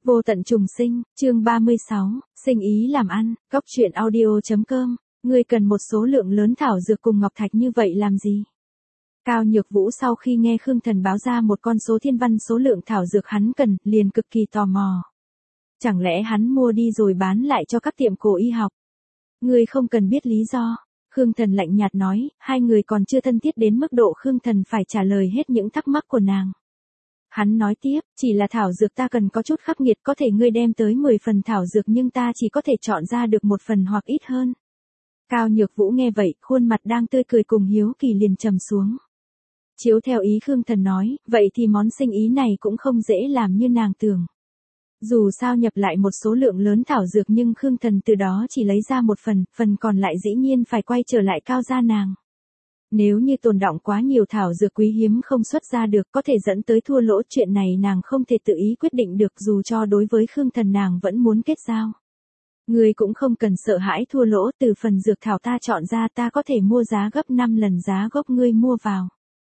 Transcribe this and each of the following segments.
Vô tận trùng sinh, chương 36, sinh ý làm ăn, góc truyện audio.com, ngươi cần một số lượng lớn thảo dược cùng ngọc thạch như vậy làm gì? Cao Nhược Vũ sau khi nghe Khương Thần báo ra một con số thiên văn số lượng thảo dược hắn cần, liền cực kỳ tò mò. Chẳng lẽ hắn mua đi rồi bán lại cho các tiệm cổ y học? Ngươi không cần biết lý do. Khương Thần lạnh nhạt nói, hai người còn chưa thân thiết đến mức độ Khương Thần phải trả lời hết những thắc mắc của nàng. Hắn nói tiếp, chỉ là thảo dược ta cần có chút khắc nghiệt, có thể ngươi đem tới 10 phần thảo dược nhưng ta chỉ có thể chọn ra được một phần hoặc ít hơn. Cao Nhược Vũ nghe vậy, khuôn mặt đang tươi cười cùng hiếu kỳ liền trầm xuống. Chiếu theo ý Khương Thần nói, vậy thì món sinh ý này cũng không dễ làm như nàng tưởng. Dù sao nhập lại một số lượng lớn thảo dược nhưng Khương Thần từ đó chỉ lấy ra một phần còn lại dĩ nhiên phải quay trở lại Cao gia nàng. Nếu như tồn đọng quá nhiều thảo dược quý hiếm không xuất ra được có thể dẫn tới thua lỗ, chuyện này nàng không thể tự ý quyết định được, dù cho đối với Khương Thần nàng vẫn muốn kết giao. Ngươi cũng không cần sợ hãi thua lỗ, từ phần dược thảo ta chọn ra ta có thể mua giá gấp 5 lần giá gốc ngươi mua vào.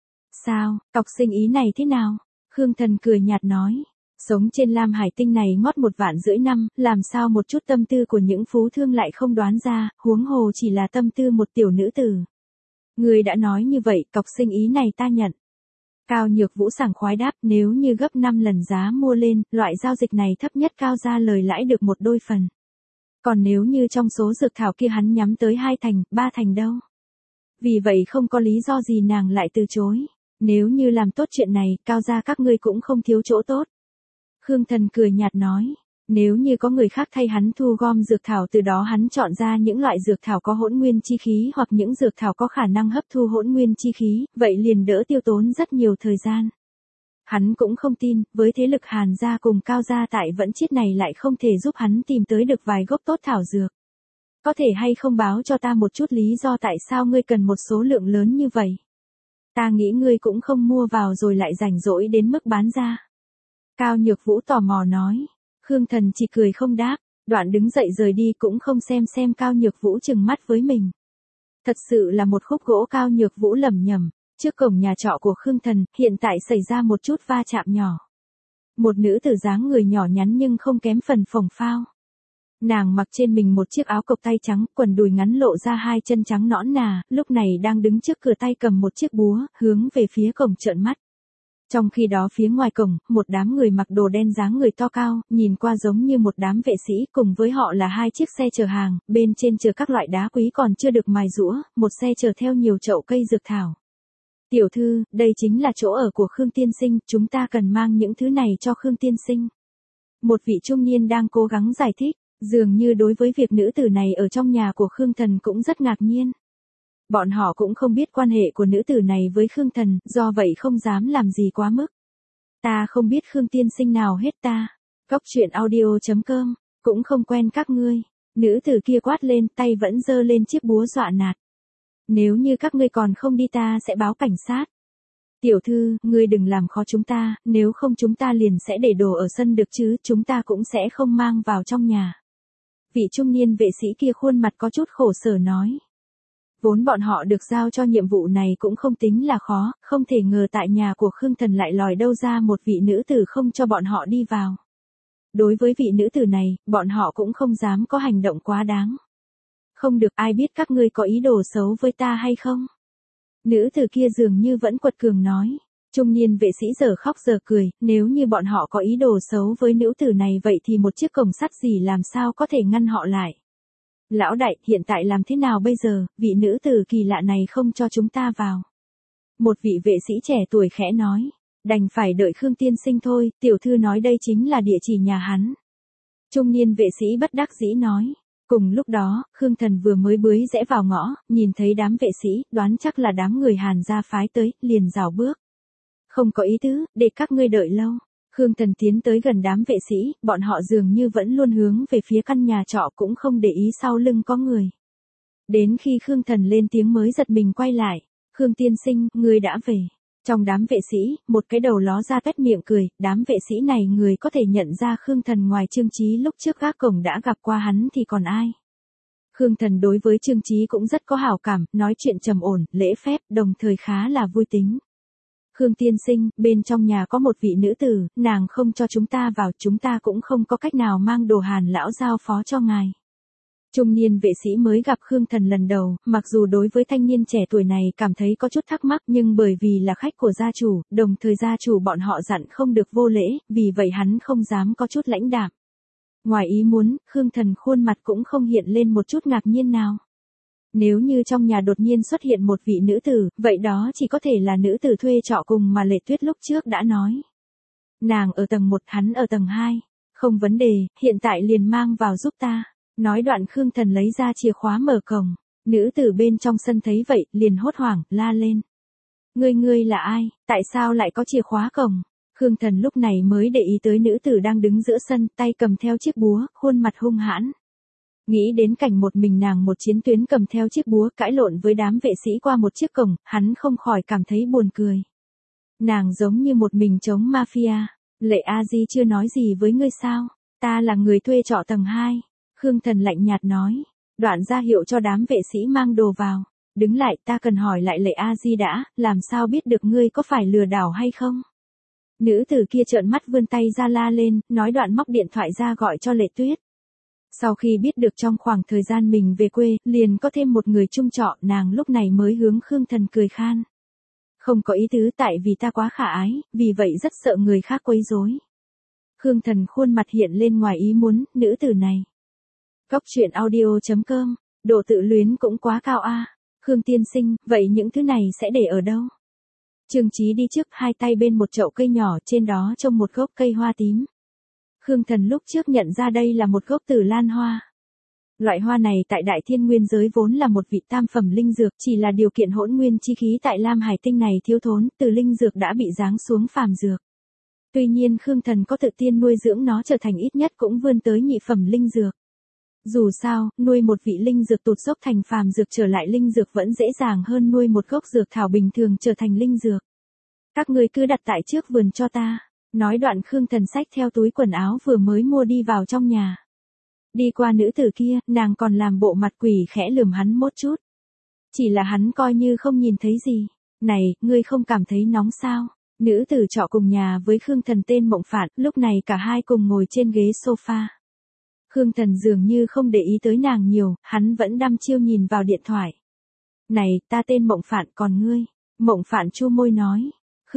Sao, cọc sinh ý này thế nào? Khương Thần cười nhạt nói. Sống trên Lam Hải Tinh này ngót 1,5 vạn năm, làm sao một chút tâm tư của những phú thương lại không đoán ra, huống hồ chỉ là tâm tư một tiểu nữ tử. Ngươi đã nói như vậy, cọc sinh ý này ta nhận. Cao Nhược Vũ sảng khoái đáp, nếu như gấp 5 lần giá mua lên, loại giao dịch này thấp nhất Cao gia lời lãi được 1 đôi phần. Còn nếu như trong số dược thảo kia hắn nhắm tới 2 thành, 3 thành đâu? Vì vậy không có lý do gì nàng lại từ chối. Nếu như làm tốt chuyện này, Cao gia các ngươi cũng không thiếu chỗ tốt. Khương Thần cười nhạt nói, nếu như có người khác thay hắn thu gom dược thảo, từ đó hắn chọn ra những loại dược thảo có hỗn nguyên chi khí hoặc những dược thảo có khả năng hấp thu hỗn nguyên chi khí, vậy liền đỡ tiêu tốn rất nhiều thời gian. Hắn cũng không tin, với thế lực Hàn gia cùng Cao gia tại Vẫn Chiết này lại không thể giúp hắn tìm tới được vài gốc tốt thảo dược. Có thể hay không báo cho ta một chút lý do tại sao ngươi cần một số lượng lớn như vậy? Ta nghĩ ngươi cũng không mua vào rồi lại rảnh rỗi đến mức bán ra. Cao Nhược Vũ tò mò nói. Khương Thần chỉ cười không đáp, đoạn đứng dậy rời đi cũng không xem Cao Nhược Vũ trừng mắt với mình. Thật sự là một khúc gỗ. Cao Nhược Vũ lẩm nhẩm, trước cổng nhà trọ của Khương Thần, hiện tại xảy ra một chút va chạm nhỏ. Một nữ tử dáng người nhỏ nhắn nhưng không kém phần phồng phao. Nàng mặc trên mình một chiếc áo cộc tay trắng, quần đùi ngắn lộ ra 2 chân trắng nõn nà, lúc này đang đứng trước cửa tay cầm một chiếc búa, hướng về phía cổng trợn mắt. Trong khi đó phía ngoài cổng, một đám người mặc đồ đen dáng người to cao, nhìn qua giống như một đám vệ sĩ, cùng với họ là 2 chiếc xe chở hàng, bên trên chở các loại đá quý còn chưa được mài giũa, một xe chở theo nhiều chậu cây dược thảo. Tiểu thư, đây chính là chỗ ở của Khương tiên sinh, chúng ta cần mang những thứ này cho Khương tiên sinh. Một vị trung niên đang cố gắng giải thích, dường như đối với việc nữ tử này ở trong nhà của Khương Thần cũng rất ngạc nhiên. Bọn họ cũng không biết quan hệ của nữ tử này với Khương Thần, do vậy không dám làm gì quá mức. Ta không biết Khương tiên sinh nào hết ta. Góc truyện audio.com, cũng không quen các ngươi. Nữ tử kia quát lên, tay vẫn giơ lên chiếc búa dọa nạt. Nếu như các ngươi còn không đi ta sẽ báo cảnh sát. Tiểu thư, ngươi đừng làm khó chúng ta, nếu không chúng ta liền sẽ để đồ ở sân được chứ, chúng ta cũng sẽ không mang vào trong nhà. Vị trung niên vệ sĩ kia khuôn mặt có chút khổ sở nói. Vốn bọn họ được giao cho nhiệm vụ này cũng không tính là khó, không thể ngờ tại nhà của Khương Thần lại lòi đâu ra một vị nữ tử không cho bọn họ đi vào. Đối với vị nữ tử này, bọn họ cũng không dám có hành động quá đáng. Không được, ai biết các ngươi có ý đồ xấu với ta hay không? Nữ tử kia dường như vẫn quật cường nói. Trung niên vệ sĩ giờ khóc giờ cười, nếu như bọn họ có ý đồ xấu với nữ tử này vậy thì một chiếc cổng sắt gì làm sao có thể ngăn họ lại. Lão đại, hiện tại làm thế nào bây giờ, vị nữ tử kỳ lạ này không cho chúng ta vào. Một vị vệ sĩ trẻ tuổi khẽ nói, đành phải đợi Khương tiên sinh thôi, tiểu thư nói đây chính là địa chỉ nhà hắn. Trung niên vệ sĩ bất đắc dĩ nói. Cùng lúc đó, Khương Thần vừa mới bưới rẽ vào ngõ, nhìn thấy đám vệ sĩ, đoán chắc là đám người Hàn gia phái tới, liền rảo bước. Không có ý tứ, để các ngươi đợi lâu. Khương Thần tiến tới gần đám vệ sĩ, bọn họ dường như vẫn luôn hướng về phía căn nhà trọ cũng không để ý sau lưng có người. Đến khi Khương Thần lên tiếng mới giật mình quay lại. Khương tiên sinh, ngươi đã về. Trong đám vệ sĩ, một cái đầu ló ra tuét miệng cười, đám vệ sĩ này người có thể nhận ra Khương Thần ngoài Trương Chí lúc trước gác cổng đã gặp qua hắn thì còn ai. Khương Thần đối với Trương Chí cũng rất có hảo cảm, nói chuyện trầm ổn, lễ phép, đồng thời khá là vui tính. Khương tiên sinh, bên trong nhà có một vị nữ tử, nàng không cho chúng ta vào, chúng ta cũng không có cách nào mang đồ Hàn lão giao phó cho ngài. Trung niên vệ sĩ mới gặp Khương Thần lần đầu, mặc dù đối với thanh niên trẻ tuổi này cảm thấy có chút thắc mắc, nhưng bởi vì là khách của gia chủ, đồng thời gia chủ bọn họ dặn không được vô lễ, vì vậy hắn không dám có chút lãnh đạm. Ngoài ý muốn, Khương Thần khuôn mặt cũng không hiện lên một chút ngạc nhiên nào. Nếu như trong nhà đột nhiên xuất hiện một vị nữ tử, vậy đó chỉ có thể là nữ tử thuê trọ cùng mà Lệ Tuyết lúc trước đã nói. Nàng ở tầng 1, hắn ở tầng 2. Không vấn đề, hiện tại liền mang vào giúp ta. Nói đoạn Khương Thần lấy ra chìa khóa mở cổng. Nữ tử bên trong sân thấy vậy, liền hốt hoảng, la lên. Ngươi là ai, tại sao lại có chìa khóa cổng? Khương Thần lúc này mới để ý tới nữ tử đang đứng giữa sân, tay cầm theo chiếc búa, khuôn mặt hung hãn. Nghĩ đến cảnh một mình nàng một chiến tuyến cầm theo chiếc búa cãi lộn với đám vệ sĩ qua một chiếc cổng, hắn không khỏi cảm thấy buồn cười. Nàng giống như một mình chống mafia. Lệ A Di chưa nói gì với ngươi sao? Ta là người thuê trọ tầng 2. Khương Thần lạnh nhạt nói. Đoạn ra hiệu cho đám vệ sĩ mang đồ vào. Đứng lại, ta cần hỏi lại Lệ A Di đã, làm sao biết được ngươi có phải lừa đảo hay không? Nữ tử kia trợn mắt vươn tay ra la lên, nói đoạn móc điện thoại ra gọi cho Lệ Tuyết. Sau khi biết được trong khoảng thời gian mình về quê, liền có thêm một người chung trọ, nàng lúc này mới hướng Khương Thần cười khan. Không có ý tứ, tại vì ta quá khả ái, vì vậy rất sợ người khác quấy rối. Khương Thần khuôn mặt hiện lên ngoài ý muốn, nữ tử này. Góc truyện audio.com, độ tự luyến cũng quá cao a. Khương tiên sinh, vậy những thứ này sẽ để ở đâu? Trương Chí đi trước, hai tay bên một chậu cây nhỏ, trên đó trông một gốc cây hoa tím. Khương Thần lúc trước nhận ra đây là một gốc Tử Lan hoa. Loại hoa này tại Đại Thiên Nguyên giới vốn là một vị tam phẩm linh dược, chỉ là điều kiện hỗn nguyên chi khí tại Lam Hải tinh này thiếu thốn, từ linh dược đã bị giáng xuống phàm dược. Tuy nhiên Khương Thần có tự tin nuôi dưỡng nó trở thành ít nhất cũng vươn tới nhị phẩm linh dược. Dù sao, nuôi một vị linh dược tụt dốc thành phàm dược trở lại linh dược vẫn dễ dàng hơn nuôi một gốc dược thảo bình thường trở thành linh dược. Các ngươi cứ đặt tại trước vườn cho ta. Nói đoạn Khương Thần xách theo túi quần áo vừa mới mua đi vào trong nhà. Đi qua nữ tử kia, nàng còn làm bộ mặt quỷ khẽ lườm hắn một chút. Chỉ là hắn coi như không nhìn thấy gì. Này, ngươi không cảm thấy nóng sao? Nữ tử trọ cùng nhà với Khương Thần tên Mộng Phạn, lúc này cả hai cùng ngồi trên ghế sofa. Khương Thần dường như không để ý tới nàng nhiều, hắn vẫn đăm chiêu nhìn vào điện thoại. Này, ta tên Mộng Phạn, còn ngươi? Mộng Phạn chu môi nói.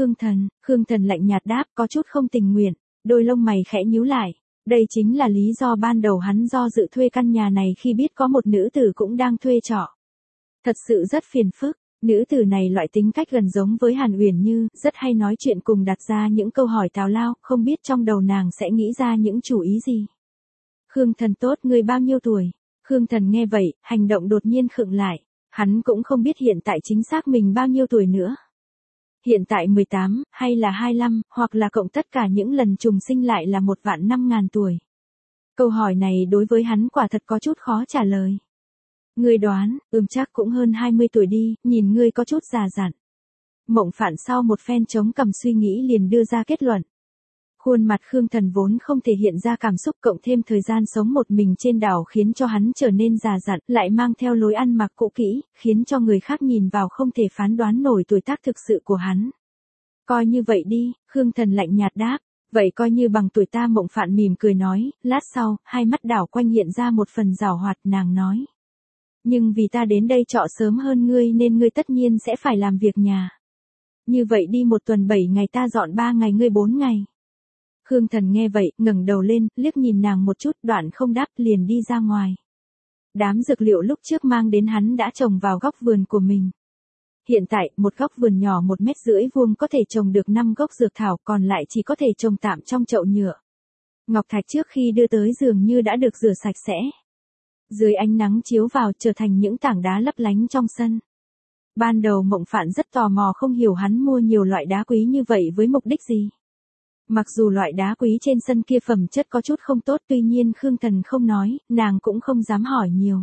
Khương Thần lạnh nhạt đáp, có chút không tình nguyện, đôi lông mày khẽ nhíu lại. Đây chính là lý do ban đầu hắn do dự thuê căn nhà này khi biết có một nữ tử cũng đang thuê trọ. Thật sự rất phiền phức, nữ tử này loại tính cách gần giống với Hàn Uyển Như, rất hay nói chuyện cùng đặt ra những câu hỏi tào lao, không biết trong đầu nàng sẽ nghĩ ra những chủ ý gì. Khương Thần tốt, ngươi bao nhiêu tuổi? Khương Thần nghe vậy, hành động đột nhiên khựng lại, hắn cũng không biết hiện tại chính xác mình bao nhiêu tuổi nữa. Hiện tại 18, hay là 25, hoặc là cộng tất cả những lần trùng sinh lại là 1.500.000 tuổi. Câu hỏi này đối với hắn quả thật có chút khó trả lời. Ngươi đoán, chắc cũng hơn 20 tuổi đi, nhìn ngươi có chút già dặn. Mộng Phạn sau một phen chống cằm suy nghĩ liền đưa ra kết luận. Khuôn mặt Khương Thần vốn không thể hiện ra cảm xúc, cộng thêm thời gian sống một mình trên đảo khiến cho hắn trở nên già dặn, lại mang theo lối ăn mặc cũ kỹ, khiến cho người khác nhìn vào không thể phán đoán nổi tuổi tác thực sự của hắn. Coi như vậy đi, Khương Thần lạnh nhạt đáp, vậy coi như bằng tuổi ta. Mộng Phạn mỉm cười nói, lát sau, hai mắt đảo quanh hiện ra một phần giảo hoạt, nàng nói. Nhưng vì ta đến đây trọ sớm hơn ngươi nên ngươi tất nhiên sẽ phải làm việc nhà. Như vậy đi, một tuần 7 ngày ta dọn 3 ngày, ngươi 4 ngày. Khương Thần nghe vậy, ngẩng đầu lên, liếc nhìn nàng một chút, đoạn không đáp, liền đi ra ngoài. Đám dược liệu lúc trước mang đến hắn đã trồng vào góc vườn của mình. Hiện tại, một góc vườn nhỏ 1,5 mét vuông có thể trồng được 5 gốc dược thảo, còn lại chỉ có thể trồng tạm trong chậu nhựa. Ngọc thạch trước khi đưa tới dường như đã được rửa sạch sẽ. Dưới ánh nắng chiếu vào trở thành những tảng đá lấp lánh trong sân. Ban đầu Mộng Phạn rất tò mò không hiểu hắn mua nhiều loại đá quý như vậy với mục đích gì. Mặc dù loại đá quý trên sân kia phẩm chất có chút không tốt, tuy nhiên Khương Thần không nói, nàng cũng không dám hỏi nhiều.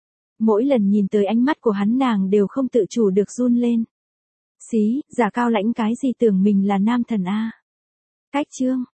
Mỗi lần nhìn tới ánh mắt của hắn nàng đều không tự chủ được run lên. Xí, giả cao lãnh cái gì, tưởng mình là nam thần a. Cách chương